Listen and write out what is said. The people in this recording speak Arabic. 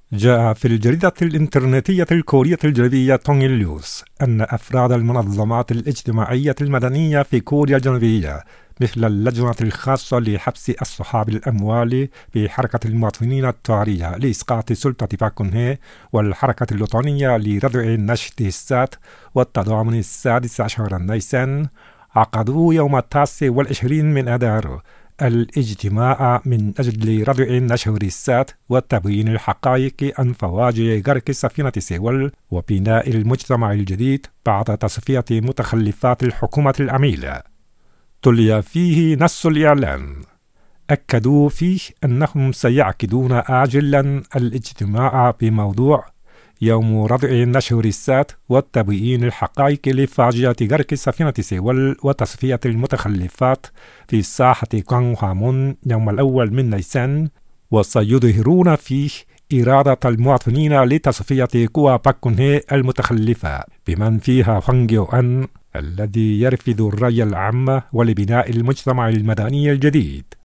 جاء في الجريدة الإنترنتية الكورية الجنوبية تونغ نيوز أن أفراد المنظمات الاجتماعية المدنية في كوريا الجنوبية مثل اللجنة الخاصة لحبس أصحاب الأموال بحركة المواطنين الطارية لإسقاط سلطة باك كون هي والحركة الوطنية لردع نشط السات والتضامن 16 نيسان عقدوا يوم 29 من آذار الاجتماع من أجل ردع نشر السات وتبيين الحقائق عن فواجع غرق سفينة سيول وبناء المجتمع الجديد بعد تصفية متخلفات الحكومة العميلة. تلي فيه نص الإعلان. أكدوا فيه أنهم سيعقدون عاجلا الاجتماع بموضوع يوم ردع نشر السات وتبيين الحقائق لفاجعة غرق سفينة سيول وتصفية المتخلفات في ساحة غوانغهامون يوم الأول من نيسان، وسيظهرون فيه إرادة المواطنين لتصفية قوى باك كون هي المتخلفة بمن فيها هوانغ يو أن الذي يرفض الرأي العام ولبناء المجتمع المدني الجديد.